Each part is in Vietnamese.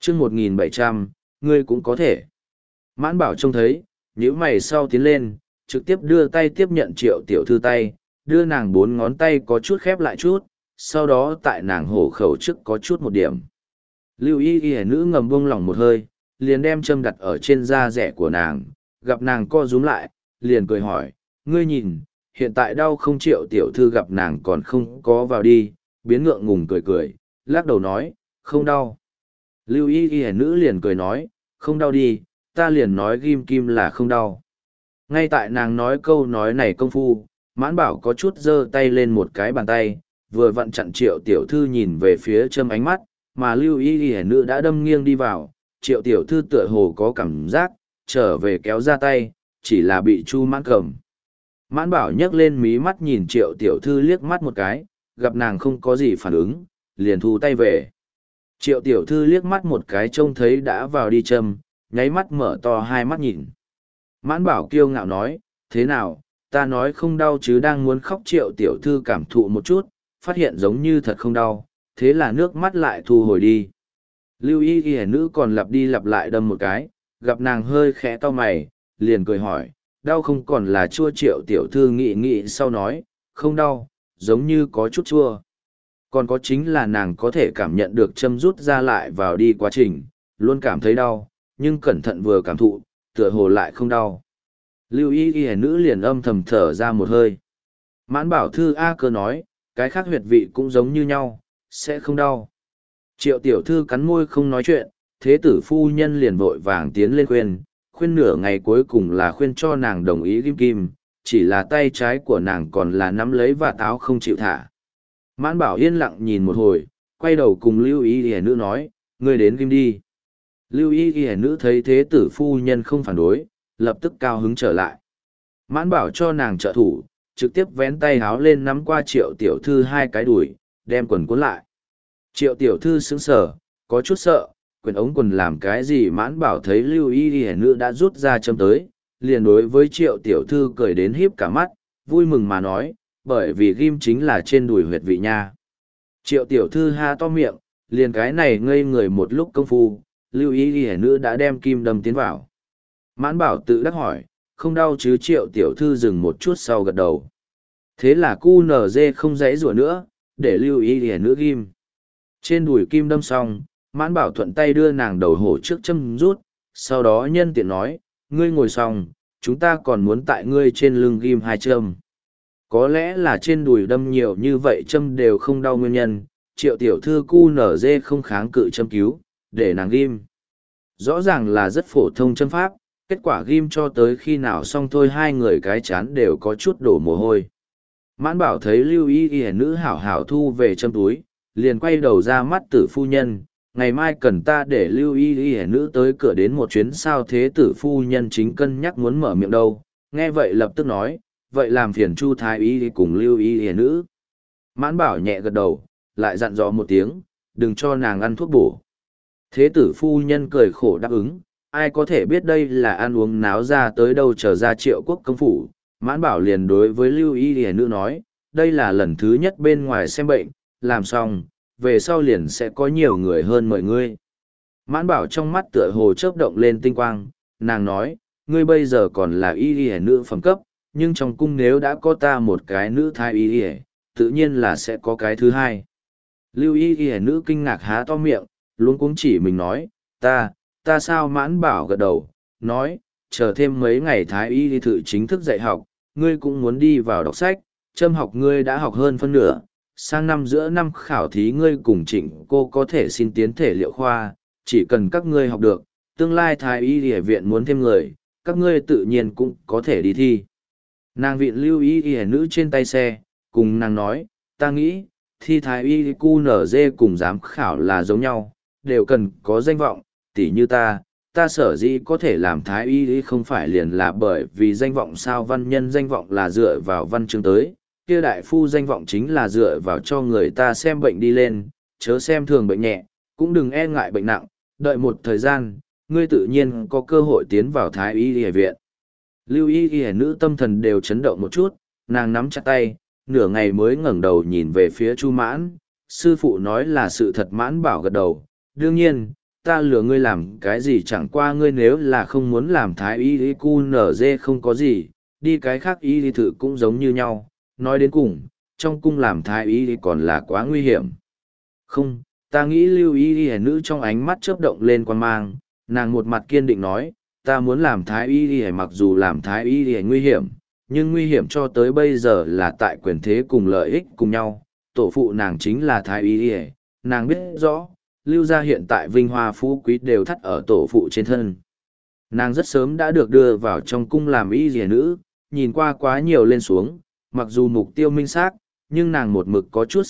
chương 1700, ngươi cũng có thể. Mãn bảo trông thấy, nhíu mày sau tiến lên, trực tiếp đưa tay tiếp nhận Triệu tiểu thư tay, đưa nàng 4 ngón tay có chút khép lại chút, sau đó tại nàng hổ khẩu trước có chút một điểm. Lưu y nữ ngầm buông lỏng một hơi, liền đem châm đặt ở trên da rẻ của nàng, gặp nàng co rúm lại, liền cười hỏi, ngươi nhìn, hiện tại đau không? Triệu tiểu thư gặp nàng còn không có vào đi, biến ngượng ngùng cười cười, lắc đầu nói, không đau. Lưu y nữ liền cười nói, không đau đi, ta liền nói ghim kim là không đau. Ngay tại nàng nói câu nói này công phu, Mãn Bảo có chút giơ tay lên một cái bàn tay, vừa vặn chặn Triệu tiểu thư nhìn về phía châm ánh mắt, mà Lưu y nữ đã đâm nghiêng đi vào, Triệu tiểu thư tựa hồ có cảm giác, trở về kéo ra tay, chỉ là bị Chu Mãn cầm. Mãn Bảo nhấc lên mí mắt nhìn Triệu tiểu thư liếc mắt một cái, gặp nàng không có gì phản ứng, liền thu tay về. Triệu tiểu thư liếc mắt một cái trông thấy đã vào đi châm, nháy mắt mở to hai mắt nhìn. Mãn Bảo kiêu ngạo nói, thế nào, ta nói không đau chứ? Đang muốn khóc Triệu tiểu thư cảm thụ một chút, phát hiện giống như thật không đau, thế là nước mắt lại thu hồi đi. Lưu y nữ còn lặp đi lặp lại đâm một cái, gặp nàng hơi khẽ to mày, liền cười hỏi, đau không? Còn là chua? Triệu tiểu thư nghĩ nghĩ sau nói, không đau, giống như có chút chua. Còn có chính là nàng có thể cảm nhận được châm rút ra lại vào đi quá trình, luôn cảm thấy đau, nhưng cẩn thận vừa cảm thụ, tựa hồ lại không đau. Lưu y nữ liền âm thầm thở ra một hơi. Mãn Bảo thư A cơ nói, cái khác huyệt vị cũng giống như nhau, sẽ không đau. Triệu tiểu thư cắn môi không nói chuyện, thế tử phu nhân liền vội vàng tiến lên khuyên nửa ngày cuối cùng là khuyên cho nàng đồng ý ghim kim, chỉ là tay trái của nàng còn là nắm lấy và táo không chịu thả. Mãn Bảo yên lặng nhìn một hồi, quay đầu cùng Lưu y nữ nói, ngươi đến ghim đi. Lưu y nữ thấy thế tử phu nhân không phản đối, lập tức cao hứng trở lại. Mãn Bảo cho nàng trợ thủ, trực tiếp vén tay háo lên nắm qua Triệu tiểu thư hai cái đùi, đem quần cuốn lại. Triệu tiểu thư sững sờ, có chút sợ, quyền ống quần làm cái gì? Mãn Bảo thấy Lưu y nữ đã rút ra châm tới, liền đối với Triệu tiểu thư cười đến híp cả mắt, vui mừng mà nói, bởi vì ghim chính là trên đùi huyệt vị nha. Triệu tiểu thư ha to miệng, liền cái này ngây người một lúc công phu, Lưu y nữ đã đem kim đâm tiến vào. Mãn Bảo tự đắc hỏi, không đau chứ? Triệu tiểu thư dừng một chút sau gật đầu. Thế là cu nở dê không dãy rủa nữa, để Lưu y nữ ghim. Trên đùi kim đâm xong, Mãn Bảo thuận tay đưa nàng đầu hổ trước châm rút, sau đó nhân tiện nói, ngươi ngồi xong, chúng ta còn muốn tại ngươi trên lưng ghim 2 châm. Có lẽ là trên đùi đâm nhiều như vậy châm đều không đau nguyên nhân, Triệu tiểu thư cu nở dê không kháng cự châm cứu, để nàng ghim. Rõ ràng là rất phổ thông châm pháp, kết quả ghim cho tới khi nào xong thôi hai người cái chán đều có chút đổ mồ hôi. Mãn Bảo thấy Lưu y nữ hảo hảo thu về châm túi, liền quay đầu ra mắt tử phu nhân, ngày mai cần ta để Lưu y nữ tới cửa đến một chuyến sao? Thế tử phu nhân chính cân nhắc muốn mở miệng đâu, nghe vậy lập tức nói, vậy làm phiền Chu thái y cùng Lưu y nữ. Mãn Bảo nhẹ gật đầu, lại dặn dò một tiếng, đừng cho nàng ăn thuốc bổ. Thế tử phu nhân cười khổ đáp ứng, ai có thể biết đây là ăn uống náo ra tới đâu trở ra Triệu quốc công phủ. Mãn Bảo liền đối với Lưu y nữ nói, đây là lần thứ nhất bên ngoài xem bệnh, làm xong, về sau liền sẽ có nhiều người hơn mời ngươi. Mãn Bảo trong mắt tựa hồ chớp động lên tinh quang, nàng nói, ngươi bây giờ còn là y nữ phẩm cấp, nhưng trong cung nếu đã có ta một cái nữ thái y, tự nhiên là sẽ có cái thứ hai. Lưu y nữ kinh ngạc há to miệng, luống cuống chỉ mình nói, ta sao? Mãn Bảo gật đầu, nói, chờ thêm mấy ngày thái y thử chính thức dạy học, ngươi cũng muốn đi vào đọc sách, châm học ngươi đã học hơn phân nửa, sang năm giữa năm khảo thí ngươi cùng Trịnh cô có thể xin tiến thể liệu khoa, chỉ cần các ngươi học được, tương lai thái y y viện muốn thêm người, các ngươi tự nhiên cũng có thể đi thi. Nàng viện Lưu y nữ trên tay xe, cùng nàng nói, ta nghĩ, thi thái y cu nở dê cùng giám khảo là giống nhau, đều cần có danh vọng, tỉ như ta sở dĩ có thể làm thái y không phải liền là bởi vì danh vọng sao? Văn nhân danh vọng là dựa vào văn chương tới, kia đại phu danh vọng chính là dựa vào cho người ta xem bệnh đi lên, chớ xem thường bệnh nhẹ, cũng đừng e ngại bệnh nặng, đợi một thời gian, ngươi tự nhiên có cơ hội tiến vào thái y y viện. Lưu y nữ tâm thần đều chấn động một chút, nàng nắm chặt tay, nửa ngày mới ngẩng đầu nhìn về phía Chu Mãn, sư phụ nói là sự thật. Mãn Bảo gật đầu, đương nhiên, ta lừa ngươi làm cái gì, chẳng qua ngươi nếu là không muốn làm thái y cu nở dê không có gì, đi cái khác y thì thử cũng giống như nhau, nói đến cùng, trong cung làm thái y thì còn là quá nguy hiểm. Không, ta nghĩ lưu y nữ trong ánh mắt chớp động lên quan mang, nàng một mặt kiên định nói, ta muốn làm thái y mặc dù làm thái y nguy hiểm, nhưng nguy hiểm cho tới bây giờ là tại quyền thế cùng lợi ích cùng nhau, tổ phụ nàng chính là thái y, nàng biết rõ, lưu gia hiện tại vinh hoa phú quý đều thắt ở tổ phụ trên thân. Nàng rất sớm đã được đưa vào trong cung làm y rìa nữ, nhìn qua quá nhiều lên xuống, mặc dù mục tiêu minh xác, nhưng nàng một mực có chút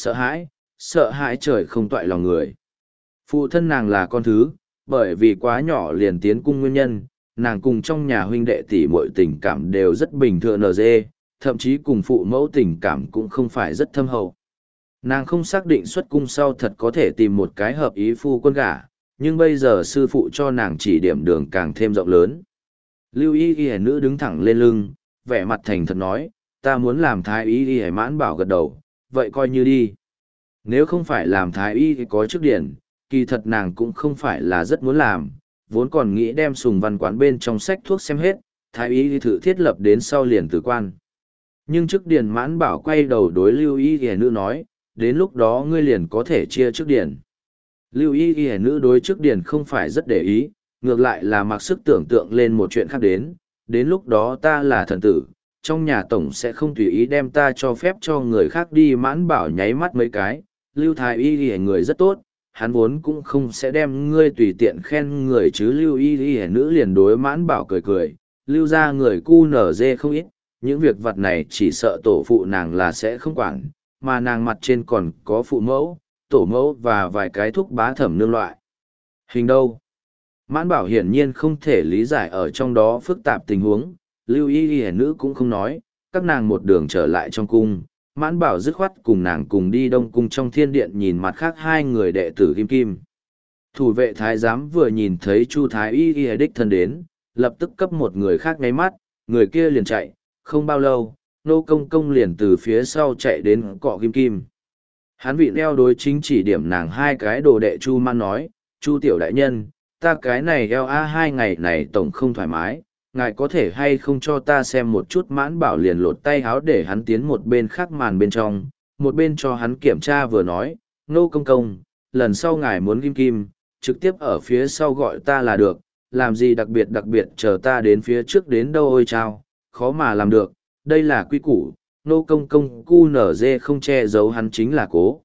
sợ hãi trời không toại lòng người. Phụ thân nàng là con thứ, bởi vì quá nhỏ liền tiến cung nguyên nhân, nàng cùng trong nhà huynh đệ tỷ muội tình cảm đều rất bình thường NG, thậm chí cùng phụ mẫu tình cảm cũng không phải rất thâm hậu. Nàng không xác định xuất cung sau thật có thể tìm một cái hợp ý phu quân gả, nhưng bây giờ sư phụ cho nàng chỉ điểm đường càng thêm rộng lớn. Lưu y y nữ đứng thẳng lên lưng, vẻ mặt thành thật nói, ta muốn làm thái y y Mãn Bảo gật đầu, vậy coi như đi. Nếu không phải làm thái y thì có chức điển, kỳ thật nàng cũng không phải là rất muốn làm, vốn còn nghĩ đem Sùng Văn quán bên trong sách thuốc xem hết, thái y thì thử thiết lập đến sau liền tử quan. Nhưng chức điển Mãn Bảo quay đầu đối lưu y y nữ nói, đến lúc đó ngươi liền có thể chia chức điển. Lưu y y nữ đối chức điển không phải rất để ý, ngược lại là mặc sức tưởng tượng lên một chuyện khác đến lúc đó ta là thần tử, trong nhà tổng sẽ không tùy ý đem ta cho phép cho người khác đi. Mãn Bảo nháy mắt mấy cái, Lưu thái y y người rất tốt, hắn vốn cũng không sẽ đem ngươi tùy tiện khen người chứ. Lưu y y nữ liền đối Mãn Bảo cười cười, lưu ra người cu nở dê không ít, những việc vặt này chỉ sợ tổ phụ nàng là sẽ không quản, mà nàng mặt trên còn có phụ mẫu, tổ mẫu và vài cái thúc bá thẩm nương loại. Hình đâu? Mãn Bảo hiển nhiên không thể lý giải ở trong đó phức tạp tình huống, lưu y y nữ cũng không nói, các nàng một đường trở lại trong cung. Mãn Bảo dứt khoát cùng nàng cùng đi Đông Cung trong thiên điện nhìn mặt khác hai người đệ tử Kim Kim. Thủ vệ thái giám vừa nhìn thấy Chu thái y y đích thân đến, lập tức cấp một người khác ngáy mắt, người kia liền chạy, không bao lâu, Nô Công Công liền từ phía sau chạy đến cọ Kim Kim. Hắn vị eo đối chính chỉ điểm nàng hai cái đồ đệ Chu Man nói, Chu tiểu đại nhân, ta cái này eo hai ngày này tổng không thoải mái, ngài có thể hay không cho ta xem một chút. Mãn Bảo liền lột tay háo để hắn tiến một bên khác màn bên trong, một bên cho hắn kiểm tra vừa nói, Nô Công Công, lần sau ngài muốn Kim Kim, trực tiếp ở phía sau gọi ta là được, làm gì đặc biệt chờ ta đến phía trước đến đâu ôi chao, khó mà làm được, đây là quy củ. Nô Công Công cu nở dê không che giấu hắn chính là cố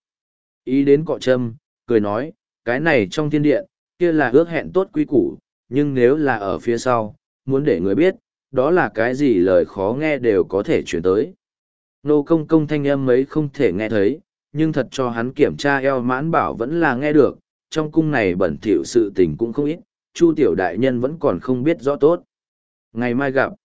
ý đến cọ châm, cười nói, cái này trong thiên điện, kia là ước hẹn tốt quy củ, nhưng nếu là ở phía sau, muốn để người biết, đó là cái gì lời khó nghe đều có thể chuyển tới. Nô Công Công thanh âm ấy không thể nghe thấy, nhưng thật cho hắn kiểm tra eo. Mãn Bảo vẫn là nghe được, trong cung này bẩn thỉu sự tình cũng không ít, Chu tiểu đại nhân vẫn còn không biết rõ tốt. Ngày mai gặp.